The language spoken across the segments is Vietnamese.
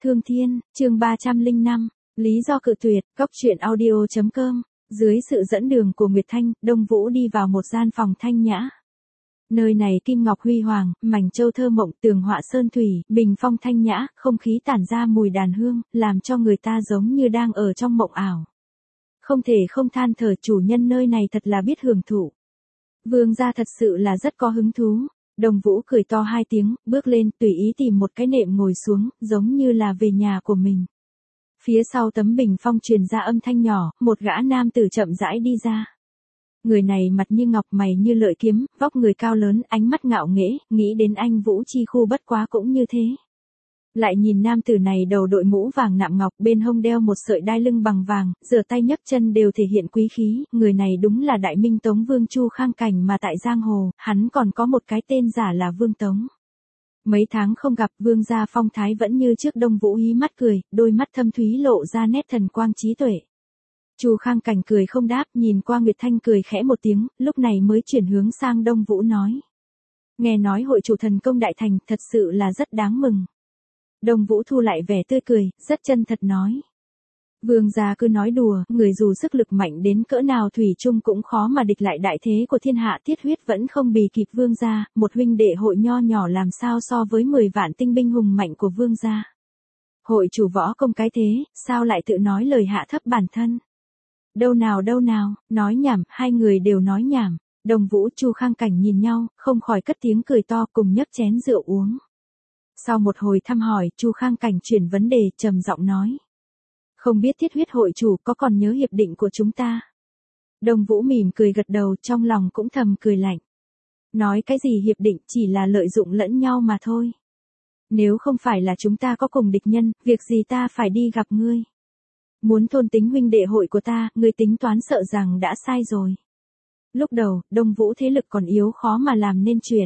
Thương Thiên, chương 305, lý do cự tuyệt, góc truyện audio.com, dưới sự dẫn đường của Nguyệt Thanh, Đông Vũ đi vào một gian phòng thanh nhã. Nơi này kim ngọc huy hoàng, mảnh châu thơ mộng, tường họa sơn thủy, bình phong thanh nhã, không khí tản ra mùi đàn hương, làm cho người ta giống như đang ở trong mộng ảo. Không thể không than thở chủ nhân nơi này thật là biết hưởng thụ. Vương gia thật sự là rất có hứng thú. Đồng Vũ cười to hai tiếng, bước lên, tùy ý tìm một cái nệm ngồi xuống, giống như là về nhà của mình. Phía sau tấm bình phong truyền ra âm thanh nhỏ, một gã nam tử chậm rãi đi ra. Người này mặt như ngọc, mày như lợi kiếm, vóc người cao lớn, ánh mắt ngạo nghễ, nghĩ đến anh Vũ Chi Khu bất quá cũng như thế. Lại nhìn nam tử này đầu đội mũ vàng nạm ngọc, bên hông đeo một sợi đai lưng bằng vàng, giở tay nhấc chân đều thể hiện quý khí, người này đúng là Đại Minh Tống Vương Chu Khang Cảnh mà tại giang hồ, hắn còn có một cái tên giả là Vương Tống. Mấy tháng không gặp, Vương gia phong thái vẫn như trước. Đông Vũ hí mắt cười, đôi mắt thâm thúy lộ ra nét thần quang trí tuệ. Chu Khang Cảnh cười không đáp, nhìn qua Nguyệt Thanh cười khẽ một tiếng, lúc này mới chuyển hướng sang Đông Vũ nói: nghe nói hội chủ thần công đại thành, thật sự là rất đáng mừng. Đông Vũ thu lại vẻ tươi cười, rất chân thật nói: Vương gia cứ nói đùa, người dù sức lực mạnh đến cỡ nào thủy chung cũng khó mà địch lại đại thế của thiên hạ, thiết huyết vẫn không bì kịp vương gia, một huynh đệ hội nho nhỏ làm sao so với 10 vạn tinh binh hùng mạnh của vương gia. Hội chủ võ công cái thế, sao lại tự nói lời hạ thấp bản thân. Đâu nào, nói nhảm, hai người đều nói nhảm. Đông Vũ, Chu Khang Cảnh nhìn nhau, không khỏi cất tiếng cười to, cùng nhấc chén rượu uống. Sau một hồi thăm hỏi, Chu Khang Cảnh chuyển vấn đề, trầm giọng nói: không biết thiết huyết hội chủ có còn nhớ hiệp định của chúng ta? Đông Vũ mỉm cười gật đầu, trong lòng cũng thầm cười lạnh. Nói cái gì hiệp định, chỉ là lợi dụng lẫn nhau mà thôi. Nếu không phải là chúng ta có cùng địch nhân, việc gì ta phải đi gặp ngươi? Muốn thôn tính huynh đệ hội của ta, ngươi tính toán sợ rằng đã sai rồi. Lúc đầu, Đông Vũ thế lực còn yếu, khó mà làm nên chuyện.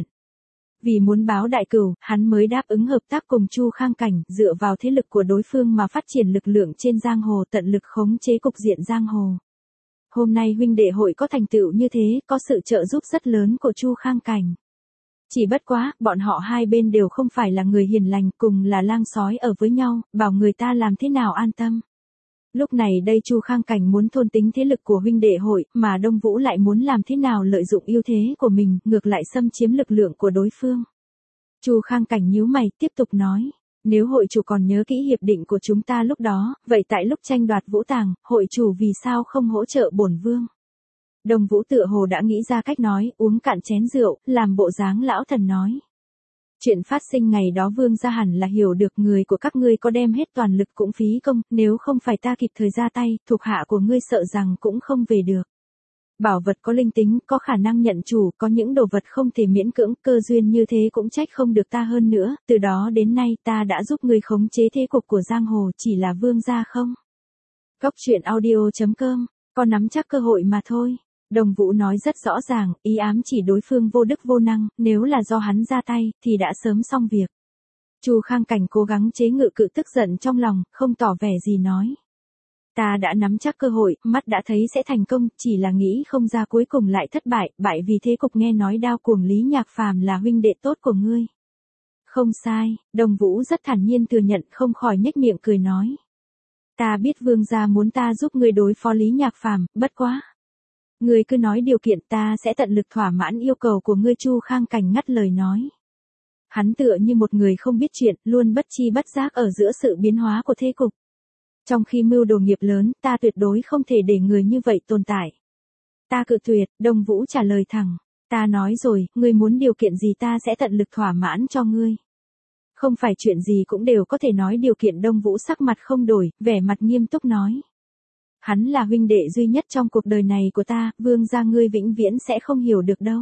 Vì muốn báo đại cửu, hắn mới đáp ứng hợp tác cùng Chu Khang Cảnh, dựa vào thế lực của đối phương mà phát triển lực lượng trên giang hồ, tận lực khống chế cục diện giang hồ. Hôm nay huynh đệ hội có thành tựu như thế, có sự trợ giúp rất lớn của Chu Khang Cảnh. Chỉ bất quá, bọn họ hai bên đều không phải là người hiền lành, cùng là lang sói ở với nhau, bảo người ta làm thế nào an tâm. Lúc này đây Chu Khang Cảnh muốn thôn tính thế lực của huynh đệ hội, mà Đông Vũ lại muốn làm thế nào lợi dụng ưu thế của mình, ngược lại xâm chiếm lực lượng của đối phương. Chu Khang Cảnh nhíu mày, tiếp tục nói: nếu hội chủ còn nhớ kỹ hiệp định của chúng ta lúc đó, vậy tại lúc tranh đoạt Vũ Tàng, hội chủ vì sao không hỗ trợ bổn vương? Đông Vũ tựa hồ đã nghĩ ra cách nói, uống cạn chén rượu, làm bộ dáng lão thần nói: chuyện phát sinh ngày đó vương gia hẳn là hiểu được, người của các ngươi có đem hết toàn lực cũng phí công, nếu không phải ta kịp thời ra tay, thuộc hạ của ngươi sợ rằng cũng không về được. Bảo vật có linh tính, có khả năng nhận chủ, có những đồ vật không thể miễn cưỡng, cơ duyên như thế cũng trách không được ta hơn nữa, từ đó đến nay ta đã giúp ngươi khống chế thế cục của giang hồ, chỉ là vương gia không. Góc truyện audio.com, có nắm chắc cơ hội mà thôi. Đồng Vũ nói rất rõ ràng, ý ám chỉ đối phương vô đức vô năng, nếu là do hắn ra tay, thì đã sớm xong việc. Chu Khang Cảnh cố gắng chế ngự cự tức giận trong lòng, không tỏ vẻ gì nói: ta đã nắm chắc cơ hội, mắt đã thấy sẽ thành công, chỉ là nghĩ không ra cuối cùng lại thất bại, bại vì thế cục. Nghe nói Đao Cuồng Lý Nhạc Phàm là huynh đệ tốt của ngươi. Không sai, Đồng Vũ rất thản nhiên thừa nhận, không khỏi nhếch miệng cười nói: ta biết vương gia muốn ta giúp ngươi đối phó Lý Nhạc Phàm, bất quá. Ngươi cứ nói điều kiện, ta sẽ tận lực thỏa mãn yêu cầu của ngươi. Chu Khang Cảnh ngắt lời nói. Hắn tựa như một người không biết chuyện, luôn bất chi bất giác ở giữa sự biến hóa của thế cục. Trong khi mưu đồ nghiệp lớn, ta tuyệt đối không thể để người như vậy tồn tại. Ta cự tuyệt. Đông Vũ trả lời thẳng. Ta nói rồi, ngươi muốn điều kiện gì ta sẽ tận lực thỏa mãn cho ngươi. Không phải chuyện gì cũng đều có thể nói điều kiện. Đông Vũ sắc mặt không đổi, vẻ mặt nghiêm túc nói: hắn là huynh đệ duy nhất trong cuộc đời này của ta, vương gia ngươi vĩnh viễn sẽ không hiểu được đâu.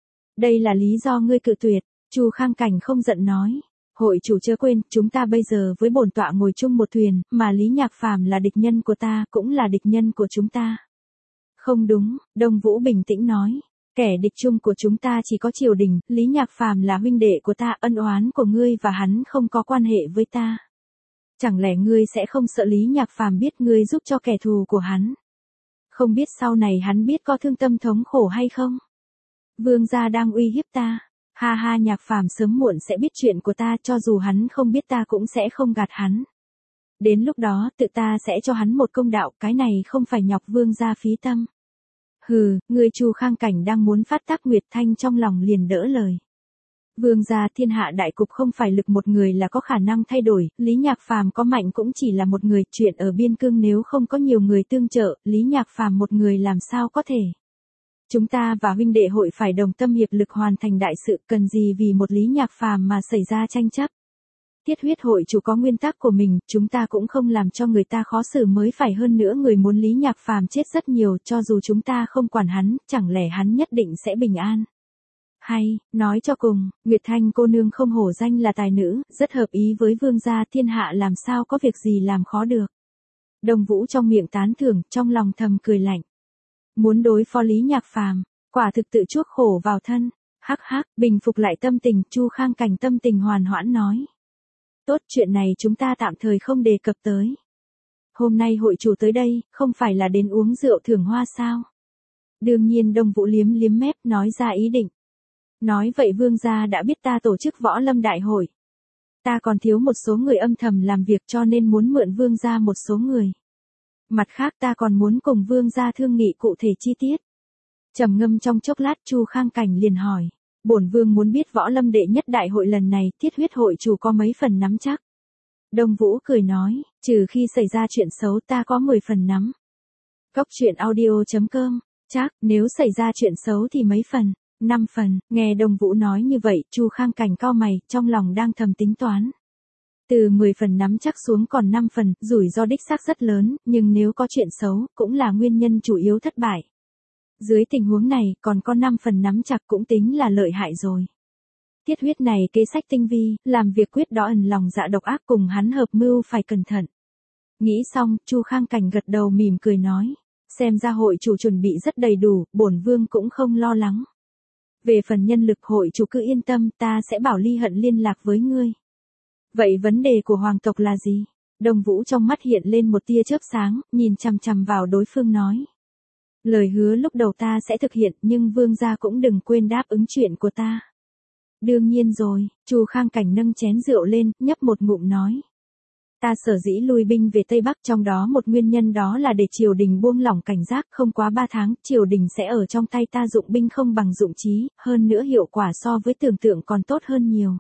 Đây là lý do ngươi cự tuyệt. Chu Khang Cảnh không giận nói: hội chủ chớ quên, chúng ta bây giờ với bổn tọa ngồi chung một thuyền, mà Lý Nhạc Phàm là địch nhân của ta, cũng là địch nhân của chúng ta. Không đúng, Đông Vũ bình tĩnh nói: kẻ địch chung của chúng ta chỉ có triều đình, Lý Nhạc Phàm là huynh đệ của ta, ân oán của ngươi và hắn không có quan hệ với ta. Chẳng lẽ ngươi sẽ không sợ Lý Nhạc Phàm biết ngươi giúp cho kẻ thù của hắn? Không biết sau này hắn biết có thương tâm thống khổ hay không? Vương gia đang uy hiếp ta. Ha ha, Nhạc Phàm sớm muộn sẽ biết chuyện của ta, cho dù hắn không biết ta cũng sẽ không gạt hắn. Đến lúc đó tự ta sẽ cho hắn một công đạo, cái này không phải nhọc vương gia phí tâm. Hừ, ngươi Chu Khang Cảnh đang muốn phát tác, Nguyệt Thanh trong lòng liền đỡ lời. Vương gia, thiên hạ đại cục không phải lực một người là có khả năng thay đổi, Lý Nhạc Phàm có mạnh cũng chỉ là một người, chuyện ở biên cương nếu không có nhiều người tương trợ, Lý Nhạc Phàm một người làm sao có thể. Chúng ta và huynh đệ hội phải đồng tâm hiệp lực hoàn thành đại sự, cần gì vì một Lý Nhạc Phàm mà xảy ra tranh chấp. Tiết huyết hội chủ có nguyên tắc của mình, chúng ta cũng không làm cho người ta khó xử mới phải, hơn nữa người muốn Lý Nhạc Phàm chết rất nhiều, cho dù chúng ta không quản hắn, chẳng lẽ hắn nhất định sẽ bình an. Hay, nói cho cùng, Nguyệt Thanh cô nương không hổ danh là tài nữ, rất hợp ý với vương gia, thiên hạ làm sao có việc gì làm khó được. Đồng Vũ trong miệng tán thưởng, trong lòng thầm cười lạnh. Muốn đối phó Lý Nhạc Phàm, quả thực tự chuốc khổ vào thân. Hắc hắc, bình phục lại tâm tình, Chu Khang Cảnh tâm tình hoàn hoãn nói. Tốt, chuyện này chúng ta tạm thời không đề cập tới. Hôm nay hội chủ tới đây, không phải là đến uống rượu thưởng hoa sao? Đương nhiên Đông Vũ liếm liếm mép nói ra ý định. Nói vậy vương gia đã biết ta tổ chức võ lâm đại hội. Ta còn thiếu một số người âm thầm làm việc cho nên muốn mượn vương gia một số người. Mặt khác ta còn muốn cùng vương gia thương nghị cụ thể chi tiết. Trầm ngâm trong chốc lát, Chu Khang Cảnh liền hỏi. Bổn vương muốn biết võ lâm đệ nhất đại hội lần này, Thiết huyết hội chủ có mấy phần nắm chắc. Đông Vũ cười nói, trừ khi xảy ra chuyện xấu ta có 10 phần nắm. Cốc truyện audio.com, chắc, nếu xảy ra chuyện xấu thì mấy phần, 5 phần, nghe Đông Vũ nói như vậy, Chu Khang Cảnh cau mày, trong lòng đang thầm tính toán. Từ 10 phần nắm chắc xuống còn 5 phần, rủi ro đích xác rất lớn, nhưng nếu có chuyện xấu, cũng là nguyên nhân chủ yếu thất bại. Dưới tình huống này, còn có 5 phần nắm chặt cũng tính là lợi hại rồi. Tiết huyết này kế sách tinh vi, làm việc quyết đó ẩn lòng dạ độc ác, cùng hắn hợp mưu phải cẩn thận. Nghĩ xong, Chu Khang Cảnh gật đầu mỉm cười nói. Xem ra hội chủ chuẩn bị rất đầy đủ, bổn vương cũng không lo lắng. Về phần nhân lực hội chủ cứ yên tâm, ta sẽ bảo Ly Hận liên lạc với ngươi. Vậy vấn đề của hoàng tộc là gì? Đông Vũ trong mắt hiện lên một tia chớp sáng, nhìn chằm chằm vào đối phương nói. Lời hứa lúc đầu ta sẽ thực hiện, nhưng vương gia cũng đừng quên đáp ứng chuyện của ta. Đương nhiên rồi, Chu Khang Cảnh nâng chén rượu lên, nhấp một ngụm nói. Ta sở dĩ lui binh về Tây Bắc, trong đó một nguyên nhân đó là để triều đình buông lỏng cảnh giác, không quá 3 tháng, triều đình sẽ ở trong tay ta, dụng binh không bằng dụng trí, hơn nữa hiệu quả so với tưởng tượng còn tốt hơn nhiều.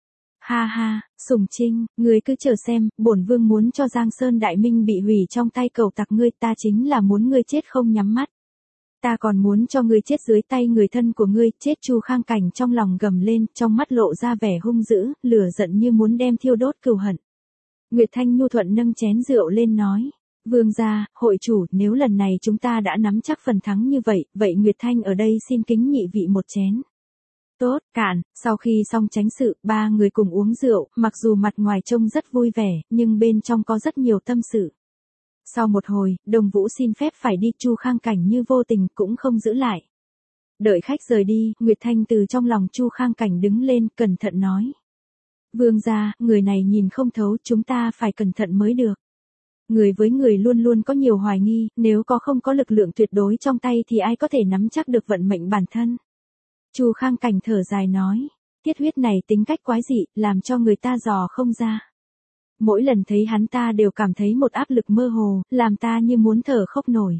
Ha ha, Sùng Trinh, ngươi cứ chờ xem, bổn vương muốn cho Giang Sơn Đại Minh bị hủy trong tay cẩu tặc ngươi, ta chính là muốn ngươi chết không nhắm mắt. Ta còn muốn cho ngươi chết dưới tay người thân của ngươi, chết. Chu Khang Cảnh trong lòng gầm lên, trong mắt lộ ra vẻ hung dữ, lửa giận như muốn đem thiêu đốt cừu hận. Nguyệt Thanh nhu thuận nâng chén rượu lên nói, vương gia, hội chủ, nếu lần này chúng ta đã nắm chắc phần thắng như vậy, vậy Nguyệt Thanh ở đây xin kính nhị vị một chén. Tốt, cạn, sau khi xong chánh sự, 3 người cùng uống rượu, mặc dù mặt ngoài trông rất vui vẻ, nhưng bên trong có rất nhiều tâm sự. Sau một hồi, Đông Vũ xin phép phải đi, Chu Khang Cảnh như vô tình cũng không giữ lại. Đợi khách rời đi, Nguyệt Thanh từ trong lòng Chu Khang Cảnh đứng lên, cẩn thận nói. Vương gia, người này nhìn không thấu, chúng ta phải cẩn thận mới được. Người với người luôn luôn có nhiều hoài nghi, nếu không có lực lượng tuyệt đối trong tay thì ai có thể nắm chắc được vận mệnh bản thân. Chu Khang Cảnh thở dài nói, Tiết huyết này tính cách quái dị, làm cho người ta dò không ra. Mỗi lần thấy hắn ta đều cảm thấy một áp lực mơ hồ, làm ta như muốn thở khóc nổi.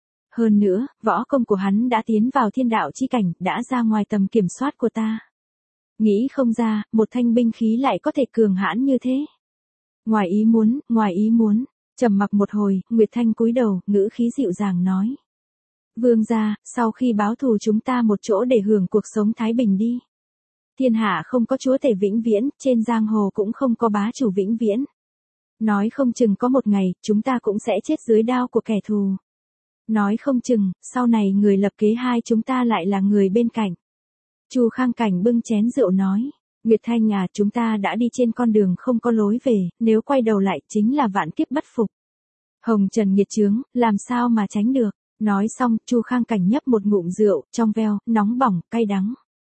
Hơn nữa, võ công của hắn đã tiến vào thiên đạo chi cảnh, đã ra ngoài tầm kiểm soát của ta. Nghĩ không ra, một thanh binh khí lại có thể cường hãn như thế. Ngoài ý muốn, trầm mặc một hồi, Nguyệt Thanh cúi đầu, ngữ khí dịu dàng nói. Vương gia, sau khi báo thù chúng ta một chỗ để hưởng cuộc sống thái bình đi. Thiên hạ không có chúa tể vĩnh viễn, trên giang hồ cũng không có bá chủ vĩnh viễn. Nói không chừng có một ngày, chúng ta cũng sẽ chết dưới đao của kẻ thù. Nói không chừng, sau này người lập kế hai chúng ta lại là người bên cạnh. Chu Khang Cảnh bưng chén rượu nói, Nguyệt Thanh à, chúng ta đã đi trên con đường không có lối về, nếu quay đầu lại chính là vạn kiếp bất phục. Hồng trần nghiệt chướng, làm sao mà tránh được. Nói xong, Chu Khang Cảnh nhấp một ngụm rượu, trong veo, nóng bỏng, cay đắng.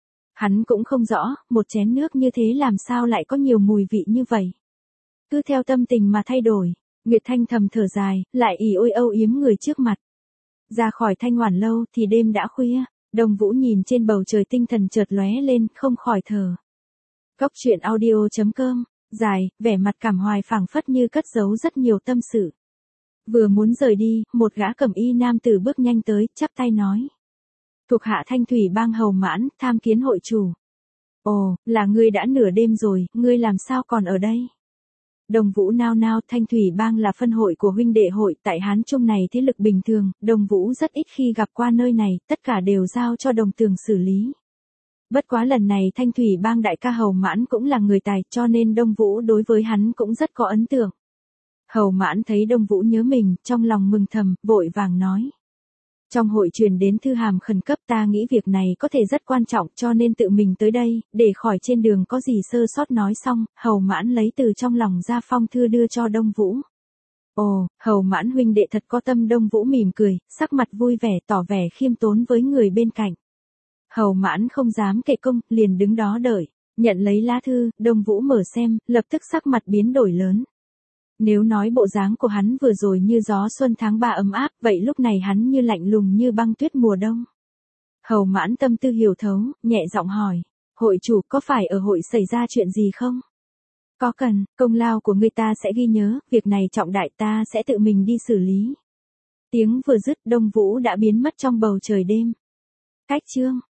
Hắn cũng không rõ, một chén nước như thế làm sao lại có nhiều mùi vị như vậy. Cứ theo tâm tình mà thay đổi, Nguyệt Thanh thầm thở dài, lại ỉ ôi âu yếm người trước mặt. Ra khỏi Thanh Hoàn lâu thì đêm đã khuya, Đông Vũ nhìn trên bầu trời tinh thần chợt lóe lên, không khỏi thở. Cốc truyện audio.com dài, vẻ mặt cảm hoài phảng phất như cất giấu rất nhiều tâm sự. Vừa muốn rời đi, một gã cẩm y nam tử bước nhanh tới, chắp tay nói. Thuộc hạ Thanh Thủy Bang Hầu Mãn, tham kiến hội chủ. Ồ, là ngươi đã nửa đêm rồi, ngươi làm sao còn ở đây? Đồng Vũ nao nao, Thanh Thủy Bang là phân hội của huynh đệ hội, tại Hán Trung này thế lực bình thường, Đồng Vũ rất ít khi gặp qua nơi này, tất cả đều giao cho Đồng Tường xử lý. Bất quá lần này Thanh Thủy Bang đại ca Hầu Mãn cũng là người tài, cho nên Đông Vũ đối với hắn cũng rất có ấn tượng. Hầu Mãn thấy Đông Vũ nhớ mình, trong lòng mừng thầm, vội vàng nói. Trong hội truyền đến thư hàm khẩn cấp, ta nghĩ việc này có thể rất quan trọng cho nên tự mình tới đây, để khỏi trên đường có gì sơ sót. Nói xong, Hầu Mãn lấy từ trong lòng ra phong thư đưa cho Đông Vũ. Ồ, Hầu Mãn huynh đệ thật có tâm. Đông Vũ mỉm cười, sắc mặt vui vẻ tỏ vẻ khiêm tốn với người bên cạnh. Hầu Mãn không dám kệ công, liền đứng đó đợi, nhận lấy lá thư, Đông Vũ mở xem, lập tức sắc mặt biến đổi lớn. Nếu nói bộ dáng của hắn vừa rồi như gió xuân tháng 3 ấm áp, vậy lúc này hắn như lạnh lùng như băng tuyết mùa đông. Hầu Mãn tâm tư hiểu thấu, nhẹ giọng hỏi, hội chủ có phải ở hội xảy ra chuyện gì không? Có cần, công lao của người ta sẽ ghi nhớ, việc này trọng đại ta sẽ tự mình đi xử lý. Tiếng vừa dứt, Đông Vũ đã biến mất trong bầu trời đêm. Cách chương